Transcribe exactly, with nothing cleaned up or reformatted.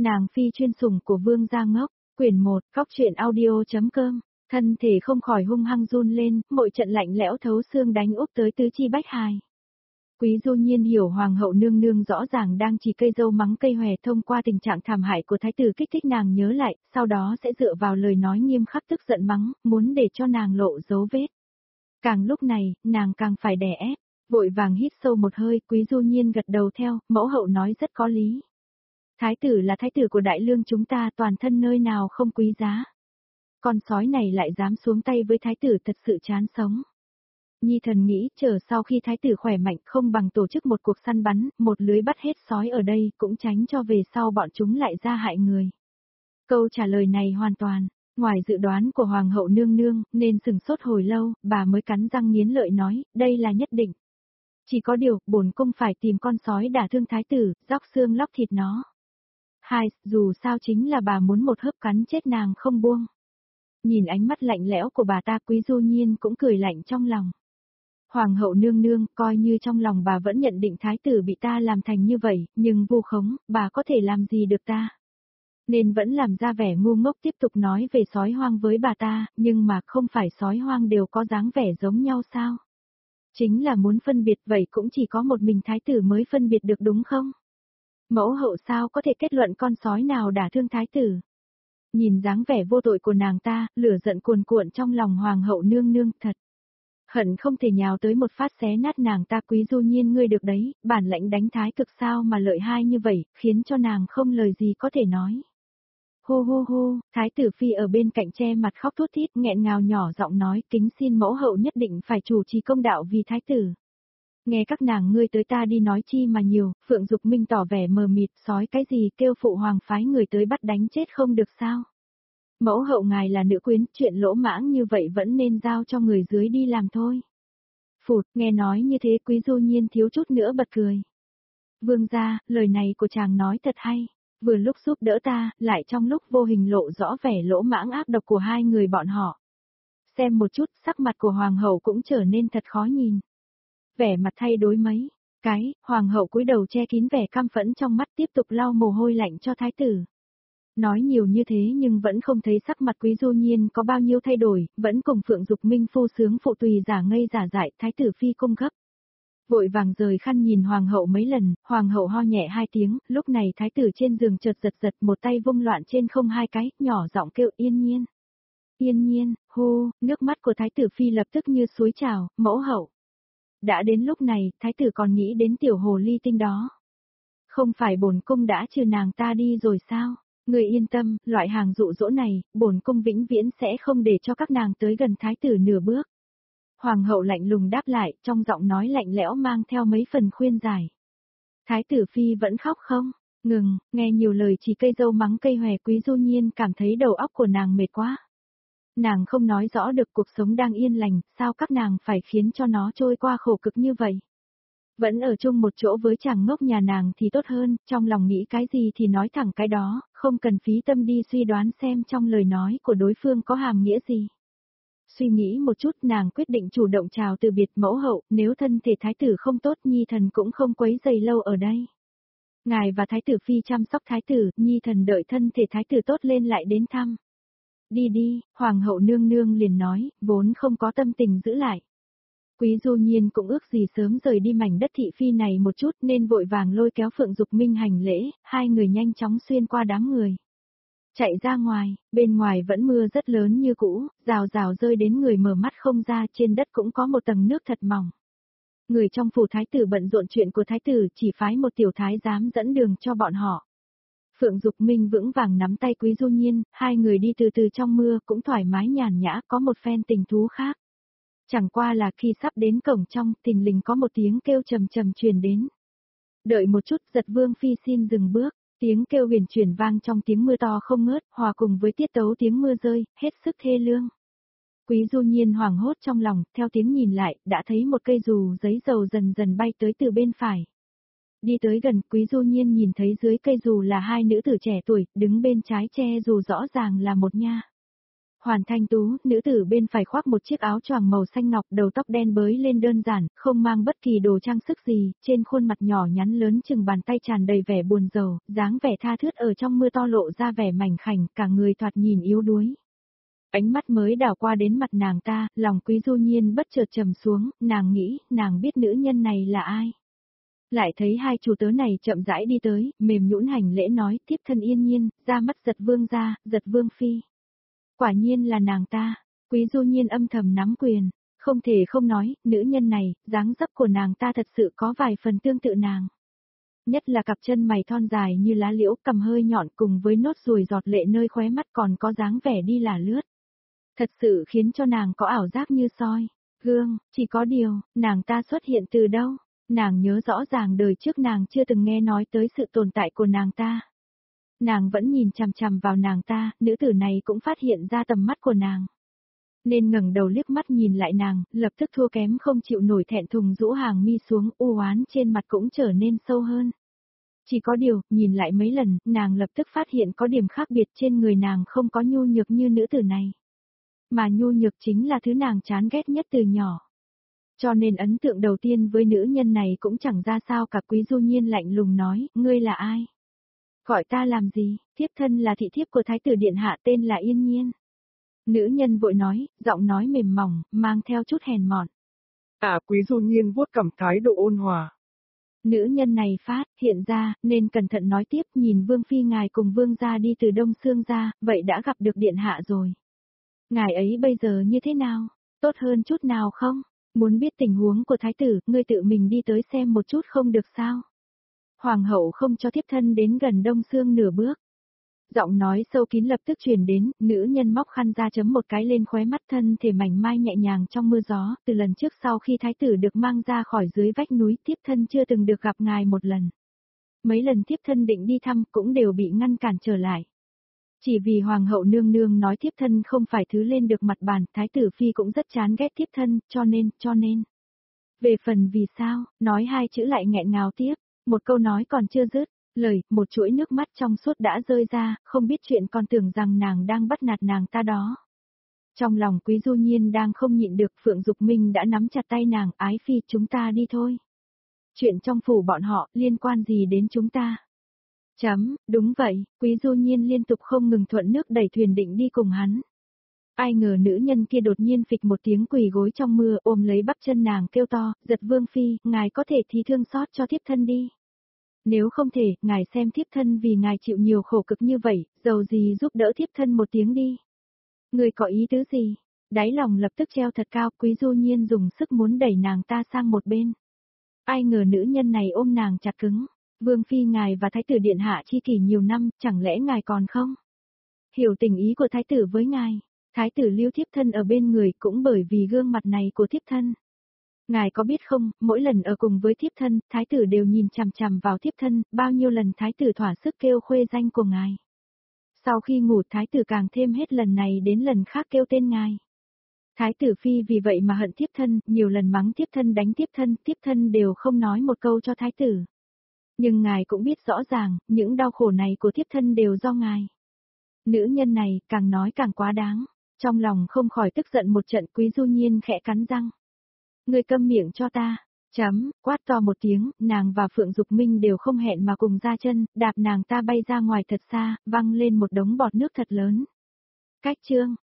Nàng phi chuyên sủng của Vương gia ngốc, quyển một, góc truyện audio.com, thân thể không khỏi hung hăng run lên, mỗi trận lạnh lẽo thấu xương đánh úp tới tứ chi bách hài. Quý Du Nhiên hiểu hoàng hậu nương nương rõ ràng đang chỉ cây dâu mắng cây hòe thông qua tình trạng thảm hại của thái tử kích thích nàng nhớ lại, sau đó sẽ dựa vào lời nói nghiêm khắc tức giận mắng, muốn để cho nàng lộ dấu vết. Càng lúc này, nàng càng phải đè ép, vội vàng hít sâu một hơi, Quý Du Nhiên gật đầu theo, mẫu hậu nói rất có lý. Thái tử là thái tử của đại lương chúng ta, toàn thân nơi nào không quý giá. Con sói này lại dám xuống tay với thái tử, thật sự chán sống. Nhi thần nghĩ chờ sau khi thái tử khỏe mạnh không bằng tổ chức một cuộc săn bắn, một lưới bắt hết sói ở đây, cũng tránh cho về sau bọn chúng lại ra hại người. Câu trả lời này hoàn toàn ngoài dự đoán của hoàng hậu nương nương, nên sừng sốt hồi lâu, bà mới cắn răng nghiến lợi nói, đây là nhất định. Chỉ có điều, bổn cung phải tìm con sói đả thương thái tử, róc xương lóc thịt nó. Hai, dù sao chính là bà muốn một hớp cắn chết nàng không buông. Nhìn ánh mắt lạnh lẽo của bà ta, Quý Du Nhiên cũng cười lạnh trong lòng. Hoàng hậu nương nương, coi như trong lòng bà vẫn nhận định thái tử bị ta làm thành như vậy, nhưng vu khống, bà có thể làm gì được ta? Nên vẫn làm ra vẻ ngu ngốc tiếp tục nói về sói hoang với bà ta, nhưng mà không phải sói hoang đều có dáng vẻ giống nhau sao? Chính là muốn phân biệt vậy cũng chỉ có một mình thái tử mới phân biệt được đúng không? Mẫu hậu sao có thể kết luận con sói nào đả thương thái tử? Nhìn dáng vẻ vô tội của nàng ta, lửa giận cuồn cuộn trong lòng hoàng hậu nương nương thật. Hận không thể nhào tới một phát xé nát nàng ta. Quý Du Nhiên ngươi được đấy, bản lãnh đánh thái cực sao mà lợi hai như vậy, khiến cho nàng không lời gì có thể nói. Hô hô hô, thái tử phi ở bên cạnh che mặt khóc thút thít nghẹn ngào nhỏ giọng nói kính xin mẫu hậu nhất định phải chủ trì công đạo vì thái tử. Nghe các nàng ngươi tới ta đi nói chi mà nhiều, Phượng Dục Minh tỏ vẻ mờ mịt, sói cái gì kêu phụ hoàng phái người tới bắt đánh chết không được sao. Mẫu hậu ngài là nữ quyến, chuyện lỗ mãng như vậy vẫn nên giao cho người dưới đi làm thôi. Phụt, nghe nói như thế Quý Du Nhiên thiếu chút nữa bật cười. Vương gia, lời này của chàng nói thật hay, vừa lúc giúp đỡ ta, lại trong lúc vô hình lộ rõ vẻ lỗ mãng ác độc của hai người bọn họ. Xem một chút, sắc mặt của hoàng hậu cũng trở nên thật khó nhìn. Vẻ mặt thay đổi mấy cái, hoàng hậu cúi đầu che kín vẻ căm phẫn trong mắt tiếp tục lau mồ hôi lạnh cho thái tử. Nói nhiều như thế nhưng vẫn không thấy sắc mặt Quý Du Nhiên có bao nhiêu thay đổi, vẫn cùng Phượng Dục Minh phu sướng phụ tùy giả ngây giả dại, thái tử phi cung gấp. Vội vàng rời khăn nhìn hoàng hậu mấy lần, hoàng hậu ho nhẹ hai tiếng, lúc này thái tử trên giường chợt giật giật một tay vung loạn trên không hai cái, nhỏ giọng kêu Yên Nhiên. Yên Nhiên, hô, nước mắt của thái tử phi lập tức như suối trào, mẫu hậu. Đã đến lúc này, thái tử còn nghĩ đến tiểu hồ ly tinh đó. Không phải bổn cung đã trừ nàng ta đi rồi sao? Người yên tâm, loại hàng dụ dỗ này, bổn cung vĩnh viễn sẽ không để cho các nàng tới gần thái tử nửa bước. Hoàng hậu lạnh lùng đáp lại, trong giọng nói lạnh lẽo mang theo mấy phần khuyên giải. Thái tử phi vẫn khóc không? Ngừng, nghe nhiều lời chỉ cây dâu mắng cây hòe. Quý Du Nhiên cảm thấy đầu óc của nàng mệt quá. Nàng không nói rõ được cuộc sống đang yên lành, sao các nàng phải khiến cho nó trôi qua khổ cực như vậy. Vẫn ở chung một chỗ với chàng ngốc nhà nàng thì tốt hơn, trong lòng nghĩ cái gì thì nói thẳng cái đó, không cần phí tâm đi suy đoán xem trong lời nói của đối phương có hàm nghĩa gì. Suy nghĩ một chút nàng quyết định chủ động chào từ biệt mẫu hậu, nếu thân thể thái tử không tốt Nhi thần cũng không quấy rầy lâu ở đây. Ngài và thái tử phi chăm sóc thái tử, Nhi thần đợi thân thể thái tử tốt lên lại đến thăm. Đi đi, hoàng hậu nương nương liền nói, vốn không có tâm tình giữ lại. Quý Du Nhiên cũng ước gì sớm rời đi mảnh đất thị phi này một chút nên vội vàng lôi kéo Phượng Dục Minh hành lễ, hai người nhanh chóng xuyên qua đám người. Chạy ra ngoài, bên ngoài vẫn mưa rất lớn như cũ, rào rào rơi đến người mở mắt không ra, trên đất cũng có một tầng nước thật mỏng. Người trong phủ thái tử bận rộn chuyện của thái tử, chỉ phái một tiểu thái giám dẫn đường cho bọn họ. Phượng Dục Minh vững vàng nắm tay Quý Du Nhiên, hai người đi từ từ trong mưa cũng thoải mái nhàn nhã, có một phen tình thú khác. Chẳng qua là khi sắp đến cổng trong, thình lình có một tiếng kêu trầm trầm truyền đến. Đợi một chút, Giật Vương phi xin dừng bước, tiếng kêu huyền chuyển vang trong tiếng mưa to không ngớt, hòa cùng với tiết tấu tiếng mưa rơi, hết sức thê lương. Quý Du Nhiên hoảng hốt trong lòng, theo tiếng nhìn lại, đã thấy một cây dù giấy dầu dần dần bay tới từ bên phải. Đi tới gần, Quý Du Nhiên nhìn thấy dưới cây dù là hai nữ tử trẻ tuổi, đứng bên trái che dù rõ ràng là một nha Hoàn Thanh Tú, nữ tử bên phải khoác một chiếc áo choàng màu xanh ngọc, đầu tóc đen bới lên đơn giản, không mang bất kỳ đồ trang sức gì, trên khuôn mặt nhỏ nhắn lớn chừng bàn tay tràn đầy vẻ buồn rầu, dáng vẻ tha thướt ở trong mưa to lộ ra vẻ mảnh khảnh, cả người thoạt nhìn yếu đuối. Ánh mắt mới đảo qua đến mặt nàng ta, lòng Quý Du Nhiên bất chợt trầm xuống, nàng nghĩ, nàng biết nữ nhân này là ai. Lại thấy hai chủ tớ này chậm rãi đi tới, mềm nhũn hành lễ nói, tiếp thân Yên Nhiên, ra mắt Giật Vương gia, Giật Vương phi. Quả nhiên là nàng ta, Quý Du Nhiên âm thầm nắm quyền, không thể không nói, nữ nhân này, dáng dấp của nàng ta thật sự có vài phần tương tự nàng. Nhất là cặp chân mày thon dài như lá liễu, cằm hơi nhọn cùng với nốt ruồi giọt lệ nơi khóe mắt còn có dáng vẻ đi là lướt. Thật sự khiến cho nàng có ảo giác như soi, gương, chỉ có điều, nàng ta xuất hiện từ đâu, nàng nhớ rõ ràng đời trước nàng chưa từng nghe nói tới sự tồn tại của nàng ta. Nàng vẫn nhìn chằm chằm vào nàng ta, nữ tử này cũng phát hiện ra tầm mắt của nàng. Nên ngẩng đầu liếc mắt nhìn lại nàng, lập tức thua kém không chịu nổi thẹn thùng rũ hàng mi xuống, u oán trên mặt cũng trở nên sâu hơn. Chỉ có điều, nhìn lại mấy lần, nàng lập tức phát hiện có điểm khác biệt trên người nàng không có nhu nhược như nữ tử này. Mà nhu nhược chính là thứ nàng chán ghét nhất từ nhỏ. Cho nên ấn tượng đầu tiên với nữ nhân này cũng chẳng ra sao cả. Quý Du Nhiên lạnh lùng nói, ngươi là ai? Gọi ta làm gì? Thiếp thân là thị thiếp của Thái tử Điện Hạ, tên là Yên Nhiên. Nữ nhân vội nói, giọng nói mềm mỏng, mang theo chút hèn mọn. À, Quý Du Nhiên vuốt cằm thái độ ôn hòa. Nữ nhân này phát hiện ra, nên cẩn thận nói tiếp, nhìn Vương phi ngài cùng Vương gia đi từ Đông Xương ra, vậy đã gặp được Điện Hạ rồi. Ngài ấy bây giờ như thế nào? Tốt hơn chút nào không? Muốn biết tình huống của Thái tử, ngươi tự mình đi tới xem một chút không được sao? Hoàng hậu không cho thiếp thân đến gần Đông Xương nửa bước. Giọng nói sâu kín lập tức truyền đến, nữ nhân móc khăn ra chấm một cái lên khóe mắt, thân thể mảnh mai nhẹ nhàng trong mưa gió, từ lần trước sau khi thái tử được mang ra khỏi dưới vách núi, thiếp thân chưa từng được gặp ngài một lần. Mấy lần thiếp thân định đi thăm cũng đều bị ngăn cản trở lại. Chỉ vì hoàng hậu nương nương nói thiếp thân không phải thứ lên được mặt bàn, thái tử phi cũng rất chán ghét thiếp thân, cho nên, cho nên. Về phần vì sao, nói hai chữ lại nghẹn ngào tiếp, một câu nói còn chưa dứt. Lời, một chuỗi nước mắt trong suốt đã rơi ra, không biết chuyện còn tưởng rằng nàng đang bắt nạt nàng ta đó. Trong lòng Quý Du Nhiên đang không nhịn được, Phượng Dục Minh đã nắm chặt tay nàng, ái phi, chúng ta đi thôi. Chuyện trong phủ bọn họ, liên quan gì đến chúng ta? Chấm, đúng vậy, Quý Du Nhiên liên tục không ngừng thuận nước đẩy thuyền định đi cùng hắn. Ai ngờ nữ nhân kia đột nhiên phịch một tiếng quỳ gối trong mưa, ôm lấy bắp chân nàng kêu to, Giật Vương phi, ngài có thể thì thương xót cho thiếp thân đi. Nếu không thể, ngài xem thiếp thân vì ngài chịu nhiều khổ cực như vậy, dầu gì giúp đỡ thiếp thân một tiếng đi. Người có ý tứ gì? Đáy lòng lập tức treo thật cao, Quý Du Nhiên dùng sức muốn đẩy nàng ta sang một bên. Ai ngờ nữ nhân này ôm nàng chặt cứng. Vương phi ngài và Thái tử Điện Hạ chi kỷ nhiều năm, chẳng lẽ ngài còn không? Hiểu tình ý của Thái tử với ngài. Thái tử lưu thiếp thân ở bên người cũng bởi vì gương mặt này của thiếp thân. Ngài có biết không, mỗi lần ở cùng với thiếp thân, thái tử đều nhìn chằm chằm vào thiếp thân, bao nhiêu lần thái tử thỏa sức kêu khuê danh của ngài. Sau khi ngủ thái tử càng thêm hết lần này đến lần khác kêu tên ngài. Thái tử phi vì vậy mà hận thiếp thân, nhiều lần mắng thiếp thân đánh thiếp thân, thiếp thân đều không nói một câu cho thái tử. Nhưng ngài cũng biết rõ ràng, những đau khổ này của thiếp thân đều do ngài. Nữ nhân này, càng nói càng quá đáng, trong lòng không khỏi tức giận một trận. Quý Du Nhiên khẽ cắn răng. Ngươi câm miệng cho ta, chấm, quát to một tiếng, nàng và Phượng Dục Minh đều không hẹn mà cùng ra chân, đạp nàng ta bay ra ngoài thật xa, văng lên một đống bọt nước thật lớn. Cách chương,